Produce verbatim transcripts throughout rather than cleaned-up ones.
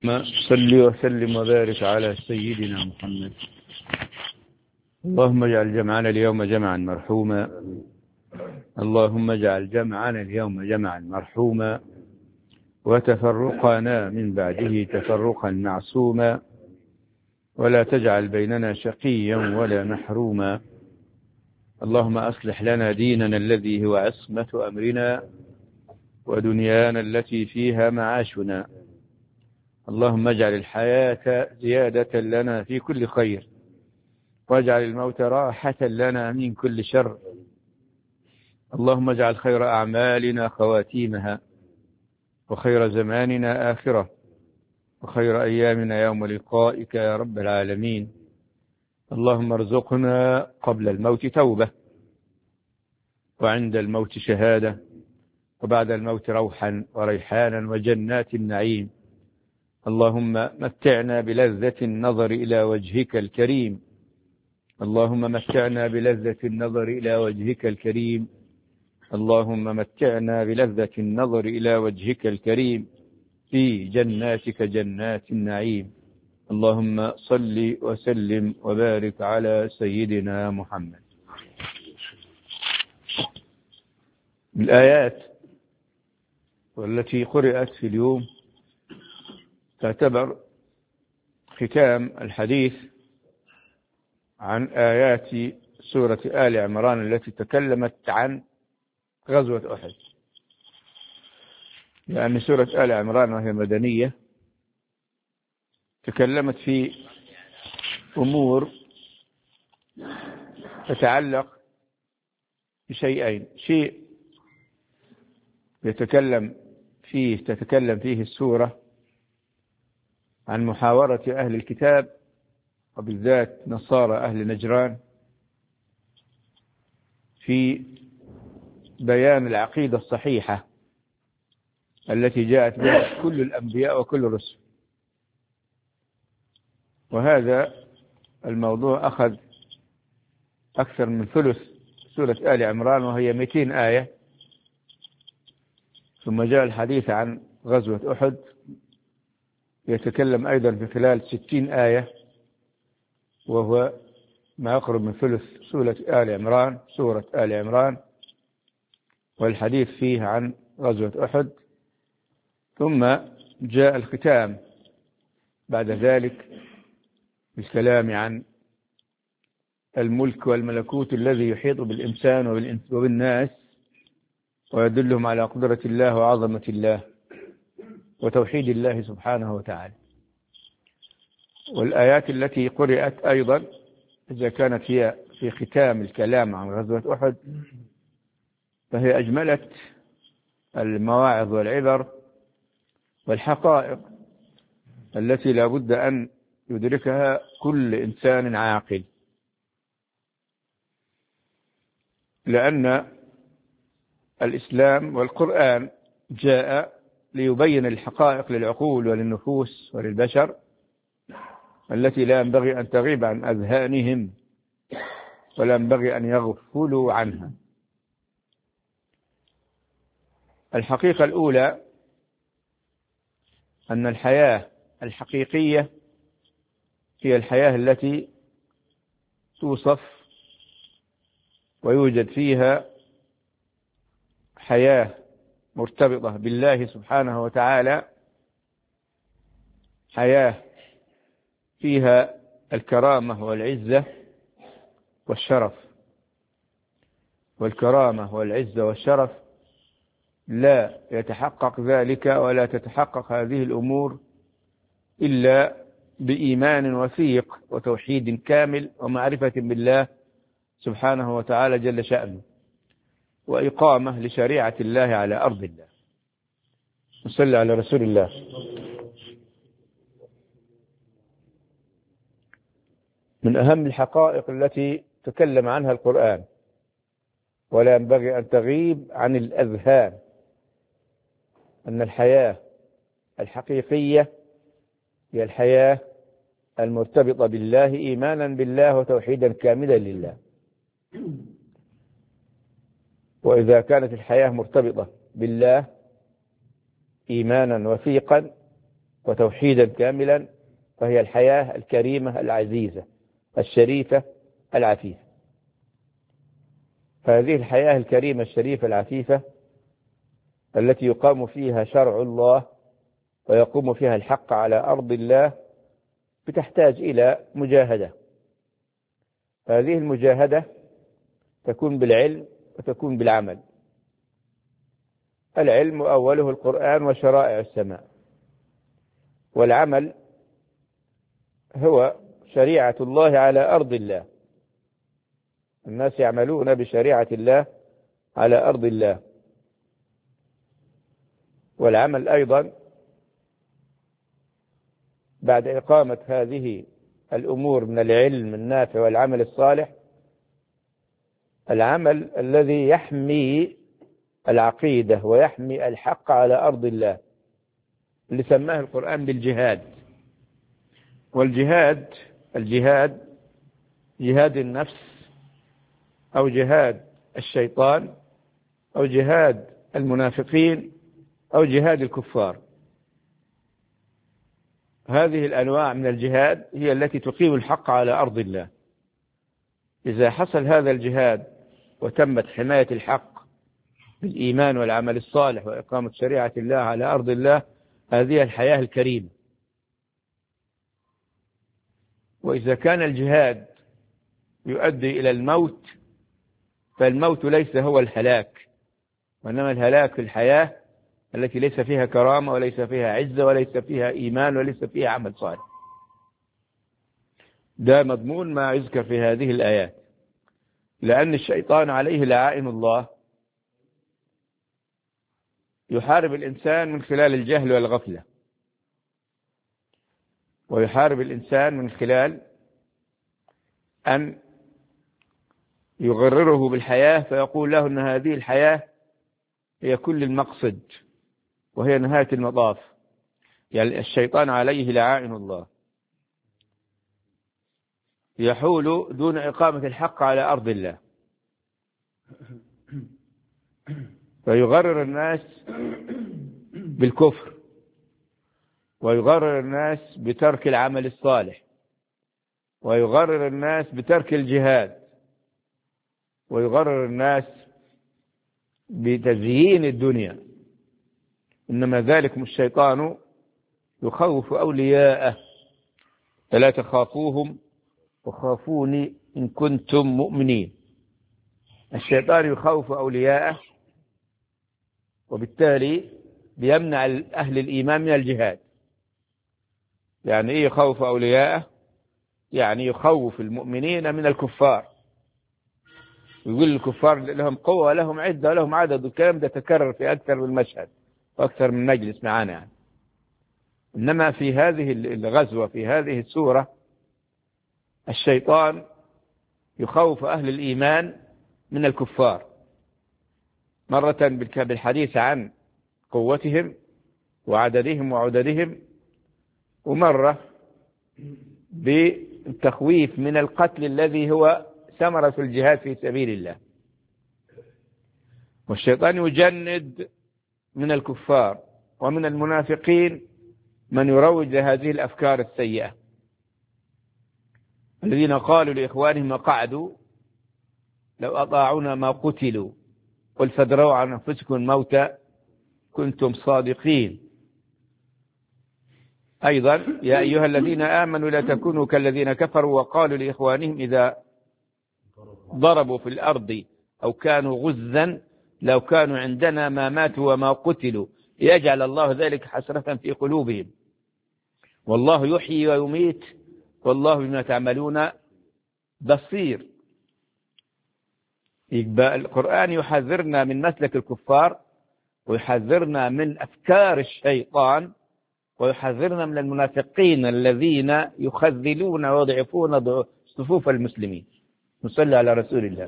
صل وسلم وبارك على سيدنا محمد. اللهم اجعل جمعنا اليوم جمعا مرحوما اللهم اجعل جمعنا اليوم جمعا مرحوما وتفرقنا من بعده تفرقا معصوما ولا تجعل بيننا شقيا ولا محروما. اللهم أصلح لنا ديننا الذي هو عصمة أمرنا ودنيانا التي فيها معاشنا. اللهم اجعل الحياة زيادة لنا في كل خير واجعل الموت راحة لنا من كل شر. اللهم اجعل خير أعمالنا خواتيمها وخير زماننا آخرة وخير أيامنا يوم لقائك يا رب العالمين. اللهم ارزقنا قبل الموت توبة وعند الموت شهادة وبعد الموت روحا وريحانا وجنات النعيم. اللهم متعنا بلذة النظر إلى وجهك الكريم اللهم متعنا بلذة النظر إلى وجهك الكريم اللهم متعنا بلذة النظر إلى وجهك الكريم في جناتك جنات النعيم. اللهم صل وسلم وبارك على سيدنا محمد. الآيات والتي قرأت في اليوم تعتبر ختام الحديث عن آيات سورة آل عمران التي تكلمت عن غزوة أحد، لأن سورة آل عمران وهي مدنية تكلمت في أمور تتعلق بشيئين: شيء يتكلم فيه تتكلم فيه السورة عن محاورة أهل الكتاب وبالذات نصارى أهل نجران في بيان العقيدة الصحيحة التي جاءت بها كل الأنبياء وكل الرسل. وهذا الموضوع أخذ أكثر من ثلث سورة آل عمران وهي مئتين آية، ثم جاء الحديث عن غزوة أحد يتكلم أيضا في خلال ستين آية وهو ما يقرب من ثلث سورة آل عمران سورة آل عمران والحديث فيه عن غزوة أحد. ثم جاء الختام بعد ذلك بالكلام عن الملك والملكوت الذي يحيط بالإنسان وبالناس ويدلهم على قدرة الله وعظمة الله وتوحيد الله سبحانه وتعالى. والآيات التي قرأت أيضا إذا كانت هي في ختام الكلام عن غزوة أحد فهي أجملت المواعظ والعبر والحقائق التي لا بد أن يدركها كل إنسان عاقل، لأن الإسلام والقرآن جاء ليبين الحقائق للعقول وللنفوس وللبشر التي لا ينبغي أن تغيب عن أذهانهم ولا ينبغي أن يغفلوا عنها. الحقيقة الأولى أن الحياة الحقيقية هي الحياة التي توصف ويوجد فيها حياة مرتبطة بالله سبحانه وتعالى، حياة فيها الكرامة والعزة والشرف. والكرامة والعزة والشرف لا يتحقق ذلك ولا تتحقق هذه الأمور إلا بإيمان وثيق وتوحيد كامل ومعرفة بالله سبحانه وتعالى جل شأنه وإقامة لشريعة الله على أرض الله. نصلي على رسول الله. من أهم الحقائق التي تكلم عنها القرآن ولا ينبغي أن تغيب عن الأذهان أن الحياة الحقيقية هي الحياة المرتبطة بالله إيمانا بالله وتوحيدا كاملا لله. وإذا كانت الحياة مرتبطة بالله إيمانا وثيقا وتوحيدا كاملا، فهي الحياة الكريمة العزيزة الشريفة العفيفة. فهذه الحياة الكريمة الشريفة العفيفة التي يقام فيها شرع الله ويقوم فيها الحق على أرض الله بتحتاج إلى مجاهدة. هذه المجاهدة تكون بالعلم وتكون بالعمل. العلم أوله القرآن وشرائع السماء، والعمل هو شريعة الله على أرض الله. الناس يعملون بشريعة الله على أرض الله. والعمل أيضا بعد إقامة هذه الأمور من العلم النافع والعمل الصالح، العمل الذي يحمي العقيدة ويحمي الحق على أرض الله، اللي سماه القرآن بالجهاد. والجهاد الجهاد جهاد النفس أو جهاد الشيطان أو جهاد المنافقين أو جهاد الكفار. هذه الأنواع من الجهاد هي التي تقيم الحق على أرض الله. إذا حصل هذا الجهاد وتمت حماية الحق بالإيمان والعمل الصالح وإقامة شريعة الله على أرض الله، هذه الحياة الكريمة. وإذا كان الجهاد يؤدي إلى الموت، فالموت ليس هو الهلاك، وإنما الهلاك في الحياة التي ليس فيها كرامة وليس فيها عزة وليس فيها إيمان وليس فيها عمل صالح. ده مضمون ما يذكر في هذه الآيات. لأن الشيطان عليه لعائن الله يحارب الإنسان من خلال الجهل والغفلة، ويحارب الإنسان من خلال أن يغرره بالحياة فيقول له أن هذه الحياة هي كل المقصد وهي نهاية المطاف. يعني الشيطان عليه لعائن الله يحول دون إقامة الحق على أرض الله، فيغرر الناس بالكفر، ويغرر الناس بترك العمل الصالح، ويغرر الناس بترك الجهاد، ويغرر الناس بتزيين الدنيا. إنما ذلكم الشيطان يخوف أولياءه فلا تخافوهم وخافوني إن كنتم مؤمنين. الشيطان يخوف أولياءه، وبالتالي بيمنع أهل الإيمان من الجهاد. يعني إيه يخوف أولياءه؟ يعني يخوف المؤمنين من الكفار، يقول الكفار لهم قوة ولهم عدة ولهم عدد، والكلام ده تكرر في أكثر من مشهد وأكثر من مجلس معانا يعني. إنما في هذه الغزوة في هذه السورة الشيطان يخوف أهل الإيمان من الكفار، مرة بالحديث عن قوتهم وعددهم وعددهم، ومرة بالتخويف من القتل الذي هو ثمرة الجهاد في سبيل الله. والشيطان يجند من الكفار ومن المنافقين من يروج لهذه الأفكار السيئة، الذين قالوا لإخوانهم وقعدوا لو أطاعونا ما قتلوا قل فادروا عن أنفسكم الموت كنتم صادقين. أيضا يا أيها الذين آمنوا لا تكونوا كالذين كفروا وقالوا لإخوانهم إذا ضربوا في الأرض أو كانوا غزا لو كانوا عندنا ما ماتوا وما قتلوا ليجعل الله ذلك حسرة في قلوبهم والله يحيي ويميت والله بما تعملون بصير. يبقى القرآن يحذرنا من مسلك الكفار، ويحذرنا من أفكار الشيطان، ويحذرنا من المنافقين الذين يخذلون ويضعفون صفوف المسلمين. نصلي على رسول الله.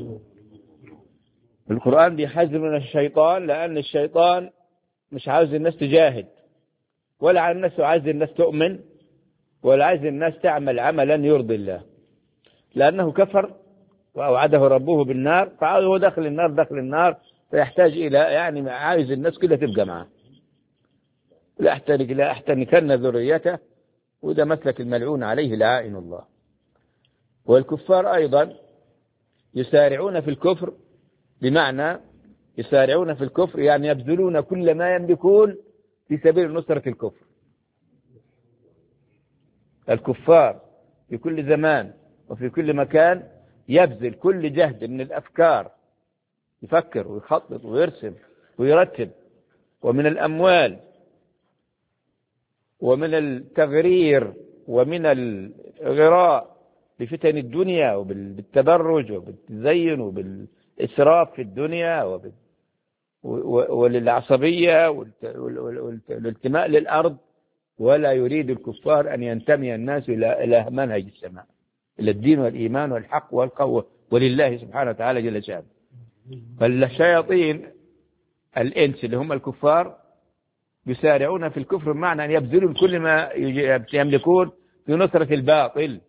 القرآن بيحذر من الشيطان، لأن الشيطان مش عاوز الناس تجاهد، ولا عاوز الناس عايز الناس تؤمن، ولا عايز الناس تعمل عملا يرضي الله، لأنه كفر وأوعده ربه بالنار، فهو داخل النار داخل النار، فيحتاج إلى يعني عايز الناس كلها تبقى معه. لا أحتنك لا أحتنكن ذريته، وده مسلك الملعون عليه لعائن الله. والكفار أيضا يسارعون في الكفر، بمعنى يسارعون في الكفر يعني يبذلون كل ما يملكون في سبيل نصرة الكفر. الكفار في كل زمان وفي كل مكان يبذل كل جهد من الأفكار، يفكر ويخطط ويرسم ويرتب، ومن الأموال ومن التغرير ومن الغراء بفتن الدنيا وبالتبرج وبالتزين وبالإسراف في الدنيا وللعصبية والالتماء للأرض. ولا يريد الكفار أن ينتمي الناس إلى منهج السماء، إلى الدين والإيمان والحق والقوة ولله سبحانه وتعالى جل شأنه. فالشياطين الإنس اللي هم الكفار يسارعون في الكفر، بمعنى أن يبذلون كل ما يملكون في نصرة الباطل.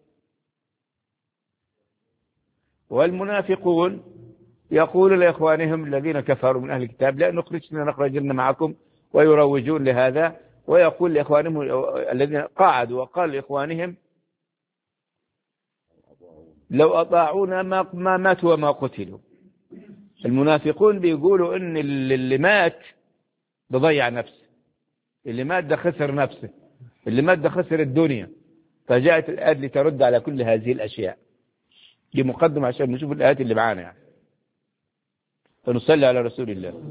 والمنافقون يقول لإخوانهم الذين كفروا من أهل الكتاب لا نخرجنا نخرجن معكم، ويروجون لهذا. ويقول لإخوانهم الذين قاعدوا وقال لإخوانهم لو أطاعونا ما ماتوا وما قتلوا. المنافقون بيقولوا إن اللي مات بضيع نفسه، اللي مات ده خسر نفسه، اللي مات ده خسر الدنيا. فجاءت الآيات لترد على كل هذه الأشياء. دي مقدمة عشان نشوف الآيات اللي معانا يعني. فنصلي على رسول الله.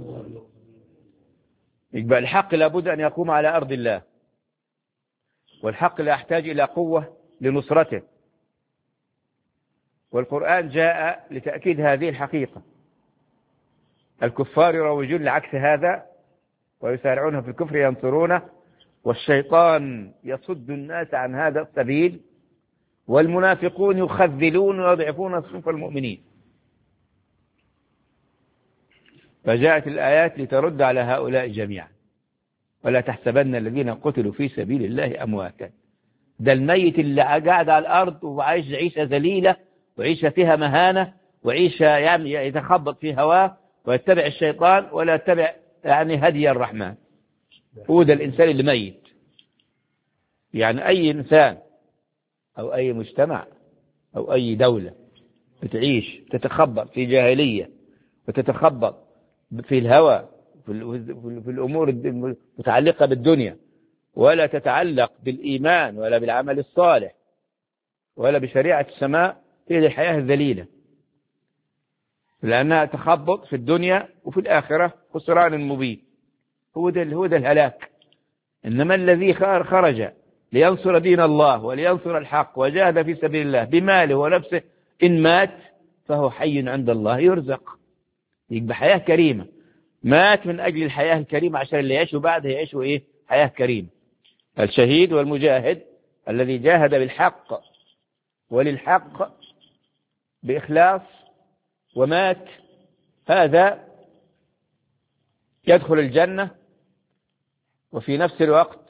يبقى الحق لابد أن يقوم على أرض الله، والحق لا يحتاج إلى قوة لنصرته. والقرآن جاء لتأكيد هذه الحقيقة. الكفار يروجون لعكس هذا ويسارعون في الكفر ينصرونه، والشيطان يصد الناس عن هذا السبيل، والمنافقون يخذلون ويضعفون صفوف المؤمنين. فجاءت الآيات لترد على هؤلاء جميعا. ولا تحسبن الذين قتلوا في سبيل الله أمواتا. ده الميت اللي قاعد على الأرض وعايش عيشة ذليلة وعيشة فيها مهانة وعيشة يعني يتخبط في هواه ويتبع الشيطان ولا يتبع يعني هدي الرحمن. هو ده الإنسان اللي ميت. يعني أي إنسان أو أي مجتمع أو أي دولة بتعيش تتخبط في جاهلية وتتخبط في الهوى في الأمور المتعلقة بالدنيا، ولا تتعلق بالإيمان ولا بالعمل الصالح ولا بشريعة السماء، هي الحياة الذليلة، لأنها تخبط في الدنيا وفي الآخرة خسران مبين. هو ده هو ده الهلاك. إنما الذي خرج لينصر دين الله ولينصر الحق وجاهد في سبيل الله بماله ونفسه، إن مات فهو حي عند الله يرزق، يبقى حياة كريمة. مات من أجل الحياة الكريمة عشان اللي يعيشوا بعده يعيشوا إيه؟ حياة كريمة. الشهيد والمجاهد الذي جاهد بالحق وللحق بإخلاص ومات، هذا يدخل الجنة، وفي نفس الوقت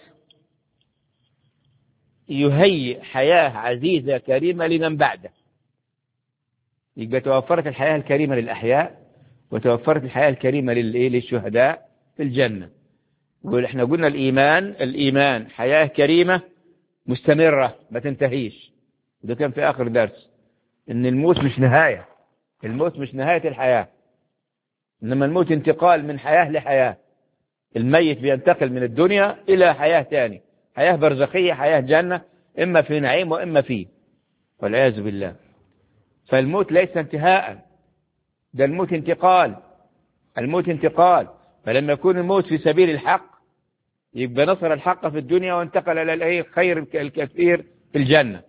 يهيئ حياة عزيزة كريمة لمن بعده. يبقى توفرت الحياة الكريمة للأحياء وتوفرت الحياة الكريمة للشهداء في الجنة. ونحن قلنا الإيمان الإيمان حياة كريمة مستمرة ما تنتهيش. وده كان في آخر درس إن الموت مش نهاية، الموت مش نهاية الحياة، إنما الموت انتقال من حياة لحياة. الميت بينتقل من الدنيا إلى حياة تاني، حياة برزخية، حياة جنة، إما في نعيم وإما فيه، والعياذ بالله. فالموت ليس انتهاء، ده الموت انتقال، الموت انتقال. فلما يكون الموت في سبيل الحق يبقى نصر الحق في الدنيا وانتقل إلى الخير الكثير في الجنة.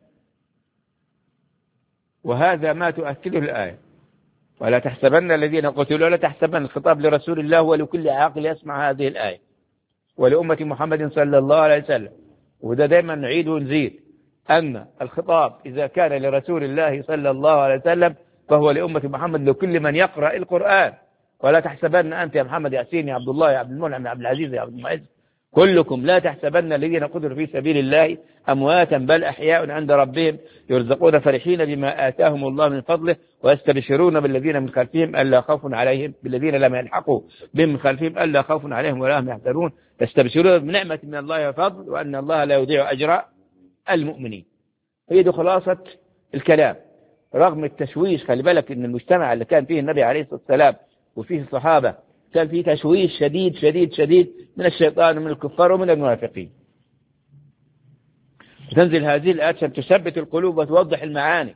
وهذا ما تؤكده الآية. ولا تحسبن الذين قتلوا، ولا تحسبن الخطاب لرسول الله ولكل عاقل يسمع هذه الآية ولأمة محمد صلى الله عليه وسلم. وده دائما نعيد ونزيد أن الخطاب إذا كان لرسول الله صلى الله عليه وسلم فهو لأمة محمد، لكل من يقرأ القرآن. ولا تحسبن أنت يا محمد ياسين يا عبد الله يا عبد المنعم يا عبد العزيز يا عبد المعز كلكم لا تحسبن الذين قتلوا في سبيل الله أمواتا بل أحياء عند ربهم يرزقون فرحين بما آتاهم الله من فضله ويستبشرون بالذين من خلفهم ألا خوف عليهم بالذين لم يلحقوا بهم من خلفهم ألا خوف عليهم ولا هم يحزنون يستبشرون بنعمة من الله وفضل وأن الله لا يضيع أجر المؤمنين. هي دي خلاصة الكلام. رغم التشويش، خلي بالك إن المجتمع اللي كان فيه النبي عليه الصلاة والسلام وفيه الصحابة كان فيه تشويش شديد شديد شديد من الشيطان ومن الكفار ومن المنافقين. تنزل هذه الآيات عشان تثبت القلوب وتوضح المعاني.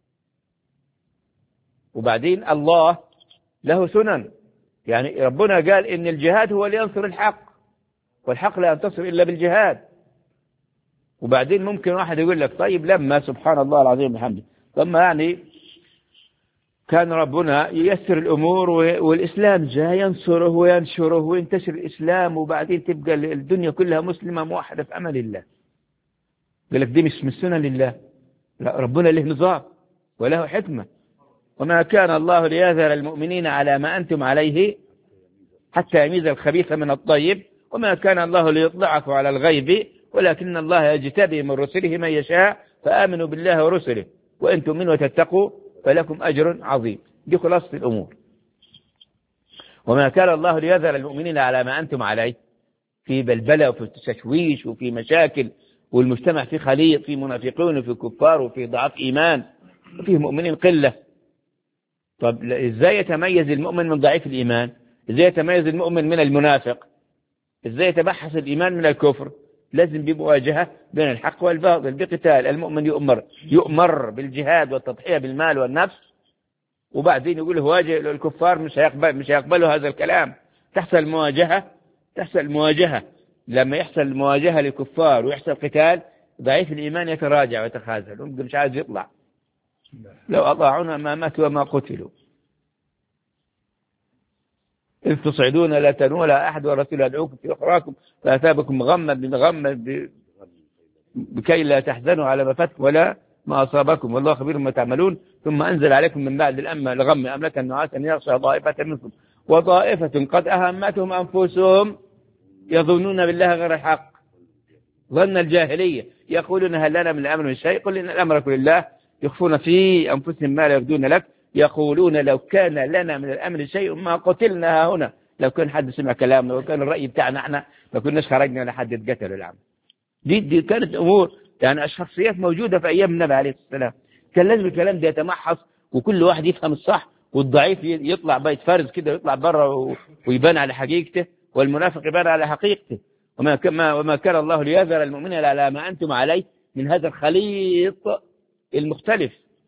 وبعدين الله له سنن، يعني ربنا قال إن الجهاد هو اللي ينصر الحق، والحق لا ينتصر إلا بالجهاد. وبعدين ممكن واحد يقول لك طيب لما سبحان الله العظيم بحمده، لما يعني كان ربنا ييسر الأمور والإسلام جاء ينصره وينشره وينتشر الإسلام وبعدين تبقى الدنيا كلها مسلمة موحدة في أمل الله. قال لك دي مش من سنن لله، لا، ربنا له نظام وله حكمة. وما كان الله ليذر المؤمنين على ما أنتم عليه حتى يميز الخبيث من الطيب وما كان الله ليطلعكم على الغيب ولكن الله يجتبي من رسله من يشاء فآمنوا بالله ورسله وإن تؤمنوا وتتقوا فلكم أجر عظيم. دي خلاصة الأمور. وما كان الله ليذر المؤمنين على ما أنتم عليه، في بلبلة وفي تشويش وفي مشاكل، والمجتمع في خليط، في منافقون وفي كفار وفي ضعف إيمان وفيه مؤمنين قلة. طب إزاي يتميز المؤمن من ضعيف الإيمان؟ إزاي يتميز المؤمن من المنافق؟ إزاي يتبحث الإيمان من الكفر؟ لازم بمواجهة بين الحق والباطل بقتال. المؤمن يؤمر يؤمر بالجهاد والتضحية بالمال والنفس، وبعدين يقول واجه الكفار مش هيقبل مش هيقبلوا هذا الكلام. تحصل مواجهة تحصل مواجهة لما يحصل مواجهة للكفار ويحصل قتال، ضعيف الإيمان يتراجع ويتخاذل مش عايز يطلع. لو أطاعونا ما ماتوا وما قتلوا إذ تصعدون لا تنون ولا أحد والرسول يدعوكم في أخراكم فأثابكم غما بغم بكي لا تحزنوا على ما فاتكم ولا ما أصابكم والله خبير ما تعملون ثم أنزل عليكم من بعد الأمة الغم أملكا نعاسا يغشى طائفة منكم وطائفة قد أهمتهم أنفسهم يظنون بالله غير الحق ظن الجاهلية يقولون هل لنا من الأمر من شيء قل إن الأمر لله يخفون في أنفسهم ما لا يبدون لك يقولون لو كان لنا من الأمر شيء ما قتلنا هنا. لو كان حد سمع كلامنا وكان الرأي بتاعنا احنا ما كناش خرجنا ولا حد اتقتل العام. دي دي كانت أمور يعني شخصيات موجودة في أيام النبي عليه الصلاة والسلام. كان لازم الكلام ده يتمحص وكل واحد يفهم الصح، والضعيف يطلع بيت فرز كده يطلع بره ويبان على حقيقته، والمنافق يبان على حقيقته. وما كما وما كان الله ليذر المؤمنين على ما أنتم عليه من هذا الخليط المختلف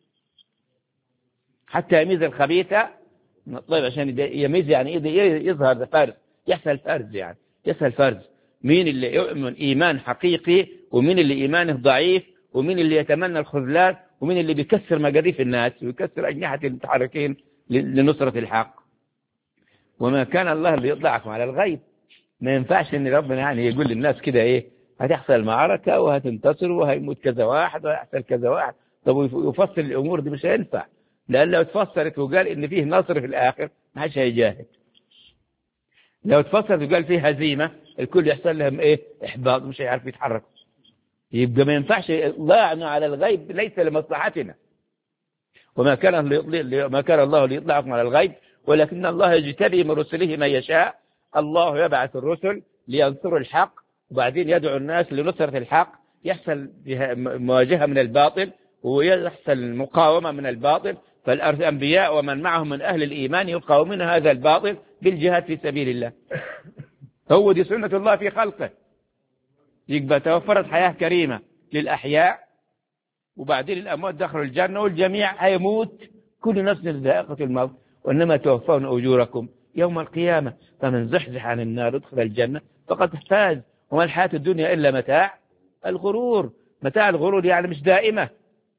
حتى يميز الخبيث من الطيب. عشان يميز يعني يظهر فرز، يحصل فرز، يعني يحصل فرز مين اللي يؤمن إيمان حقيقي ومين اللي إيمانه ضعيف ومين اللي يتمنى الخذلان ومين اللي بيكسر مقاديف الناس ويكسر أجنحة المتحركين لنصرة الحق. وما كان الله اللي يطلعكم على الغيب. ما ينفعش ان ربنا يعني يقول للناس كده ايه هتحصل معركة وهتنتصر وهيموت كذا واحد وهيحصل كذا واحد. طب يفصل الامور دي مش هينفع، لان لو تفسرت وقال ان فيه نصر في الاخر ما حدش هيجاهد. لو تفسرت وقال فيه هزيمة الكل يحصل لهم ايه احباط مش هيعرف يتحركوا. يبقى ما ينفعش اطلاعنا على الغيب ليس لمصلحتنا. وما كان ما كان الله ليطلعكم على الغيب ولكن الله يجتبي من رسله من يشاء. الله يبعث الرسل لينصروا الحق وبعدين يدعو الناس لنصرة الحق. يحصل مواجهة من الباطل ويحصل مقاومة من الباطل، فالأنبياء ومن معهم من أهل الإيمان يقاومون هذا الباطل بالجهاد في سبيل الله. هو دي سنة الله في خلقه. يبقى توفرت حياة كريمة للأحياء وبعدين الأموات دخلوا الجنة والجميع هيموت كل نفس ذائقة الموت وإنما توفون أجوركم يوم القيامة فمن زحزح عن النار ادخل الجنة فقد فاز. وما الحياة الدنيا إلا متاع الغرور. متاع الغرور يعني مش دائمة،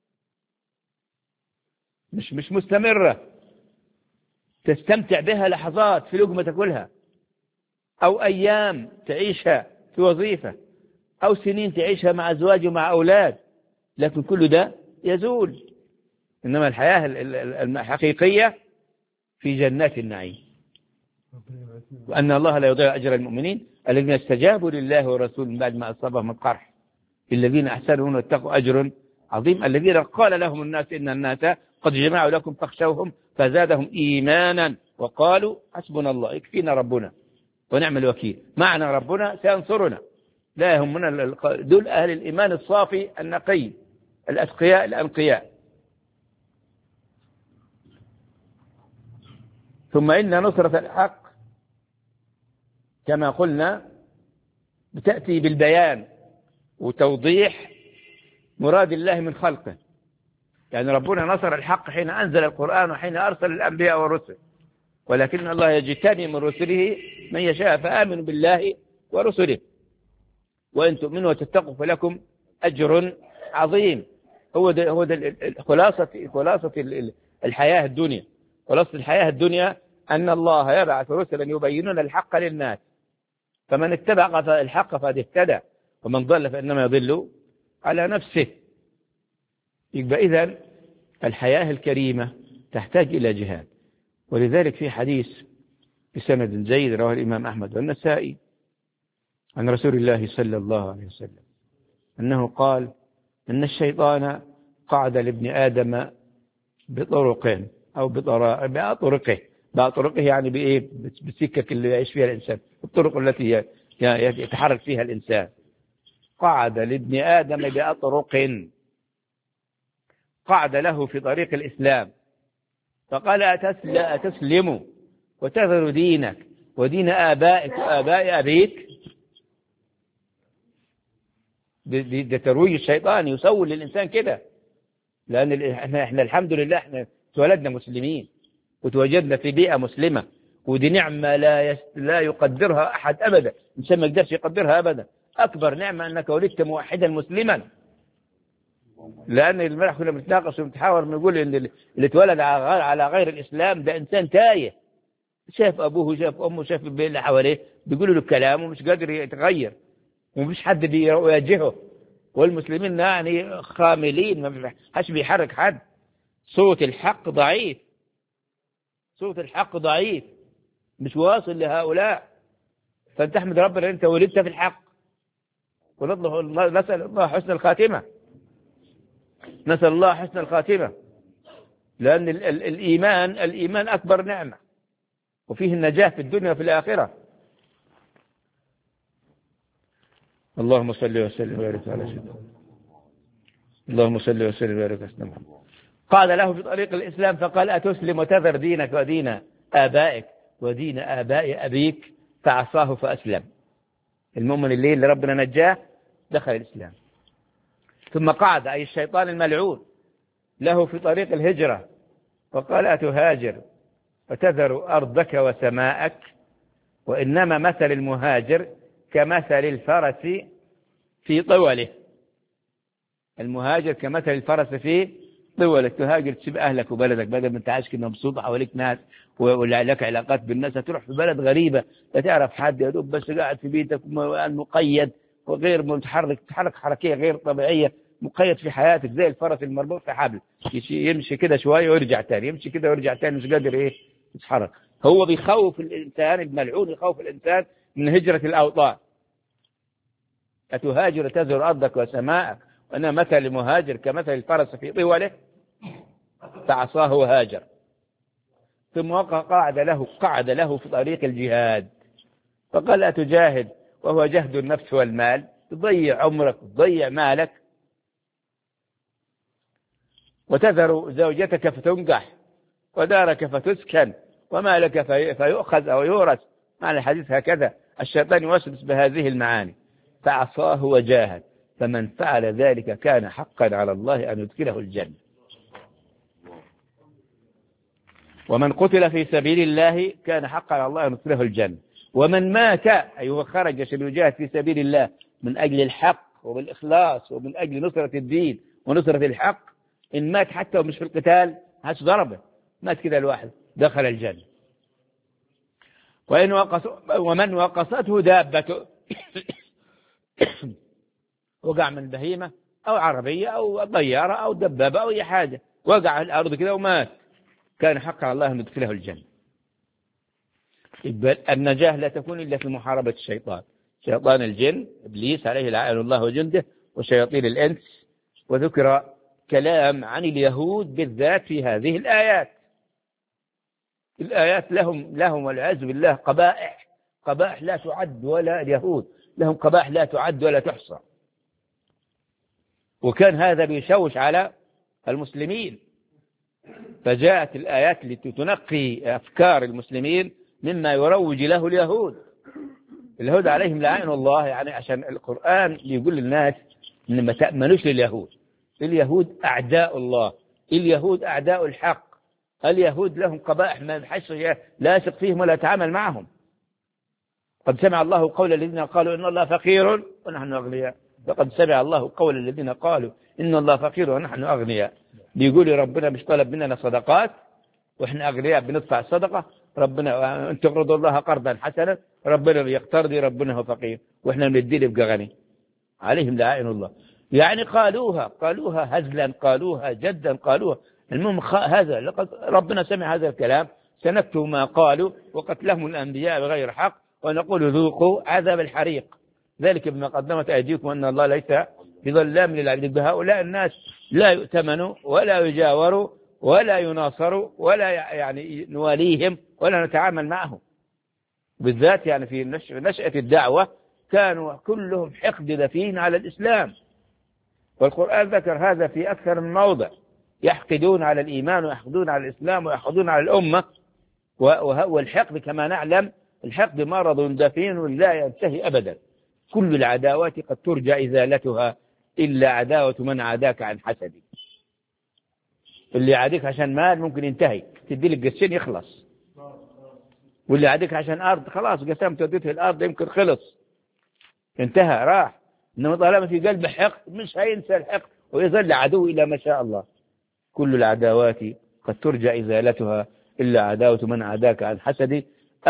مش مش مستمرة، تستمتع بها لحظات في لقمة تاكلها أو أيام تعيشها في وظيفة أو سنين تعيشها مع أزواج ومع أولاد، لكن كل ده يزول. إنما الحياة الحقيقية في جنات النعيم. وأن الله لا يضيع أجر المؤمنين الذين استجابوا لله ورسوله من بعد ما أصابهم القرح الذين أحسنوا واتقوا أجر عظيم. الذين قال لهم الناس إن الناس قد جمعوا لكم فاخشوهم فزادهم إيمانا وقالوا حسبنا الله يكفينا ربنا ونعم الوكيل معنا ربنا سينصرنا. لا يهمنا دول أهل الإيمان الصافي النقي الأتقياء الأنقياء. ثم إن نصرة الحق كما قلنا بتأتي بالبيان وتوضيح مراد الله من خلقه. يعني ربنا نصر الحق حين أنزل القرآن وحين أرسل الأنبياء والرسل، ولكن الله يجتني من رسله من يشاء فآمنوا بالله ورسله وإن تؤمنوا وتتقوا فلكم أجر عظيم. هو ده هو ده خلاصة خلاصة الحياة الدنيا. خلاصة الحياة الدنيا أن الله يبعث رسلا يبينون الحق للناس، فمن اتبع الحق فقد اهتدى ومن ضل فإنما يضل على نفسه. يبقى إذن الحياة الكريمة تحتاج إلى جهاد. ولذلك في حديث بسند جيد رواه الإمام أحمد والنسائي عن رسول الله صلى الله عليه وسلم أنه قال إن الشيطان قعد لابن آدم بطرق أو بطرقه بطرقه يعني بإيه بالسكك اللي يعيش فيها الإنسان، الطرق التي يتحرك فيها الإنسان. قعد لابن آدم بأطرق قعد له في طريق الإسلام فقال أتسلم وتذر دينك ودين آبائك وآباء أبيك. ده ترويج الشيطان يسول للإنسان كده، لأن احنا, احنا الحمد لله احنا اتولدنا مسلمين وتوجدنا في بيئة مسلمة، ودي نعمة لا يست... لا يقدرها أحد أبدا، الإنسان ما يقدرش يقدرها أبدا. أكبر نعمة أنك ولدت موحدا مسلما، لأن المرح كنا بنتناقش ونتحاور نقول إن اللي اتولد على غير الإسلام ده إنسان تايه، شاف أبوه شاف أمه شاف اللي حواليه بيقولوا له كلام ومش قادر يتغير ومفيش حد بيواجهه، والمسلمين يعني خاملين ما حدش بيحرك حد. صوت الحق ضعيف، صوت الحق ضعيف مش واصل لهؤلاء. فأنت تحمد ربنا أن أنت ولدت في الحق، ونسأل الله حسن الخاتمة، نسأل الله حسن الخاتمة، لأن ال ال الإيمان الإيمان أكبر نعمة وفيه النجاة في الدنيا وفي الآخرة. اللهم صل وسلم وبارك على سيدنا اللهم صل وسلم وبارك على سيدنا. قال له في طريق الإسلام فقال أتسلم وتذر دينك ودين آبائك ودين آباء أبيك؟ فعصاه فأسلم. المؤمن اللي, اللي ربنا نجاه دخل الإسلام. ثم قعد أي الشيطان الملعون له في طريق الهجرة وقال أتهاجر وتذر أرضك وسماءك؟ وإنما مثل المهاجر كمثل الفرس في طوله. المهاجر كمثل الفرس في طولك. تهاجر تسيب أهلك وبلدك بدل ما انت عايش كده مبسوط حواليك ناس ولك علاقات بالناس، هتروح في بلد غريبة لا تعرف حد، يا دوب بس قاعد في بيتك مقيد وغير متحرك، تتحرك حركية غير طبيعية، مقيد في حياتك زي الفرس المربوط في حبل، يمشي كده شوية ويرجع تاني، يمشي كده ويرجع تاني، مش قادر ايه يتحرك. هو بيخوف الإنسان الملعون، يخوف الإنسان من هجرة الأوطان. أتهاجر تزر أرضك وسماءك وأنا مثل المهاجر كمثل الفرس في طوله فعصاه وهاجر. ثم وقع قعد له قعد له في طريق الجهاد فقال أتجاهد وهو جهد النفس والمال؟ تضيع عمرك تضيع مالك وتذر زوجتك فتنكح ودارك فتسكن ومالك في فيؤخذ أو يورث. معنى الحديث هكذا، الشيطان يوسوس بهذه المعاني. فعصاه وجاهد، فمن فعل ذلك كان حقا على الله أن يدخله الجنة. ومن قتل في سبيل الله كان حقا على الله أن يدخله الجنة. ومن مات أي هو خرج عشان يجاهد في سبيل الله من أجل الحق وبالإخلاص ومن أجل نصرة الدين ونصرة الحق، إن مات حتى ومش في القتال هاش ضربه، مات كده الواحد دخل الجنة. وإن وقص ومن وقصته دابته وقع من بهيمة أو عربية أو طيارة أو دبابة أو أي حاجة، وقع على الأرض كده ومات، كان حقا على الله أن يدخله الجنة. النجاة لا تكون إلا في محاربة الشيطان. شيطان الجن إبليس عليه لعنة الله وجنده، وشياطين الإنس. وذكر كلام عن اليهود بالذات في هذه الآيات. الآيات لهم لهم والعياذ بالله قبائح قبائح لا تعد، ولا اليهود لهم قبائح لا تعد ولا تحصى. وكان هذا بيشوش على المسلمين، فجاءت الآيات التي تنقي أفكار المسلمين مما يروج له اليهود. اليهود عليهم لعين الله، يعني عشان القرآن يقول للناس إن ما تأمنوش لليهود. اليهود أعداء الله، اليهود أعداء الحق، اليهود لهم قبائح ما بحش لا يثق فيهم ولا يتعامل معهم. قد سمع الله قول الذين قالوا إن الله فقير ونحن أغنياء. لقد سمع الله قول الذين قالوا إن الله فقير ونحن أغنياء. بيقول ربنا مش طلب مننا صدقات وإحنا أغنياء بندفع الصدقة، ربنا أن تقرضوا الله قرضا حسنا، ربنا يقترضي، ربنا هو فقير وإحنا بنديله يبقى غني. عليهم لعائن الله. يعني قالوها قالوها هزلا، قالوها جدا، قالوها. المهم هذا لقد ربنا سمع هذا الكلام، سنكتب ما قالوا وقتلهم الأنبياء بغير حق ونقول ذوقوا عذاب الحريق، ذلك بما قدمت أيديكم أن الله ليس بظلام للعبيد. بهؤلاء الناس لا يؤتمنوا ولا يجاوروا ولا يناصروا ولا يعني نواليهم ولا نتعامل معهم. بالذات يعني في نشأة الدعوة كانوا كلهم حقد دفين على الإسلام، والقرآن ذكر هذا في أكثر من موضع. يحقدون على الإيمان ويحقدون على الإسلام ويحقدون على الأمة. والحقد كما نعلم الحقد مرض دفين لا ينتهي أبدا. كل العداوات قد ترجى إزالتها إلا عداوة من عاداك عن حسدي. اللي عاديك عشان مال ممكن ينتهي، تدي لك قرشين يخلص، واللي عاديك عشان أرض خلاص قسمت وديته الأرض يمكن خلص انتهى راح. إنما طالما في قلب حقد مش هينسى الحقد ويظل عدو إلى ما شاء الله. كل العداوات قد ترجى إزالتها إلا عداوة من عاداك عن حسدي.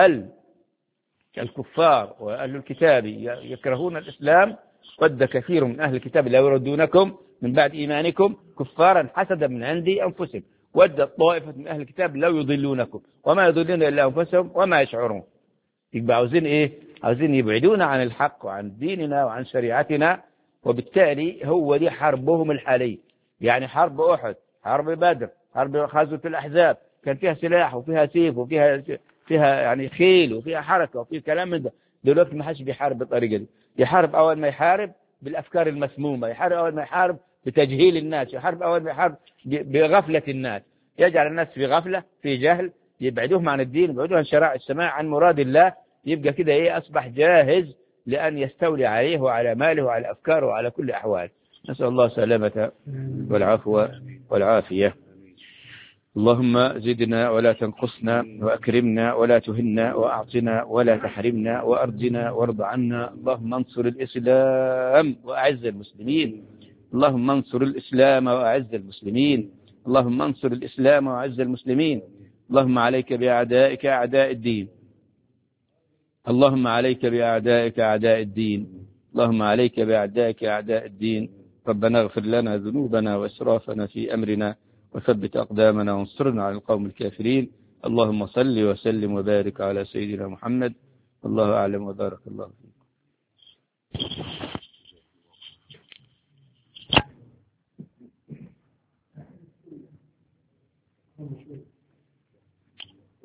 الكفار وأهل الكتاب يكرهون الإسلام، ود كثير من أهل الكتاب لا يردونكم من بعد إيمانكم كفارا حسدا من عندي أنفسهم، ود طائفة من أهل الكتاب لو يضلونكم وما يضلون إلا أنفسهم وما يشعرون. يبقى عاوزين إيه؟ عاوزين يبعدونا عن الحق وعن ديننا وعن شريعتنا، وبالتالي هو دي حربهم الحالية. يعني حرب أحد، حرب بدر، حرب غزوة الأحزاب، كان فيها سلاح وفيها سيف وفيها فيها يعني خيل وفيها حركة وفيها كلام من ده. دلوقتي ما حدش بيحارب بالطريقة دي. يحارب أول ما يحارب بالأفكار المسمومة، يحارب أول ما يحارب بتجهيل الناس، يحارب أول ما يحارب بغفلة الناس، يجعل الناس في غفلة في جهل، يبعدوهم عن الدين، يبعدوهم عن شرائع السماء عن مراد الله. يبقى كده إيه؟ أصبح جاهز لأن يستولي عليه وعلى ماله وعلى أفكاره وعلى كل أحوال. نسأل الله سلامة والعفو والعافية. اللهم زدنا ولا تنقصنا، وأكرمنا ولا تهنا، وأعطنا ولا تحرمنا، وأرضنا وارض عنا. اللهم انصر الإسلام وأعز المسلمين، اللهم انصر الإسلام وأعز المسلمين، اللهم انصر الإسلام وأعز المسلمين. اللهم عليك بأعدائك أعداء الدين، اللهم عليك بأعدائك أعداء الدين، اللهم عليك بأعدائك أعداء الدين. ربنا اغفر لنا ذنوبنا وإسرافنا في أمرنا وثبت أقدامنا وانصرنا على القوم الكافرين. اللهم صل وسلم وبارك على سيدنا محمد. الله أعلم وبارك الله فيك.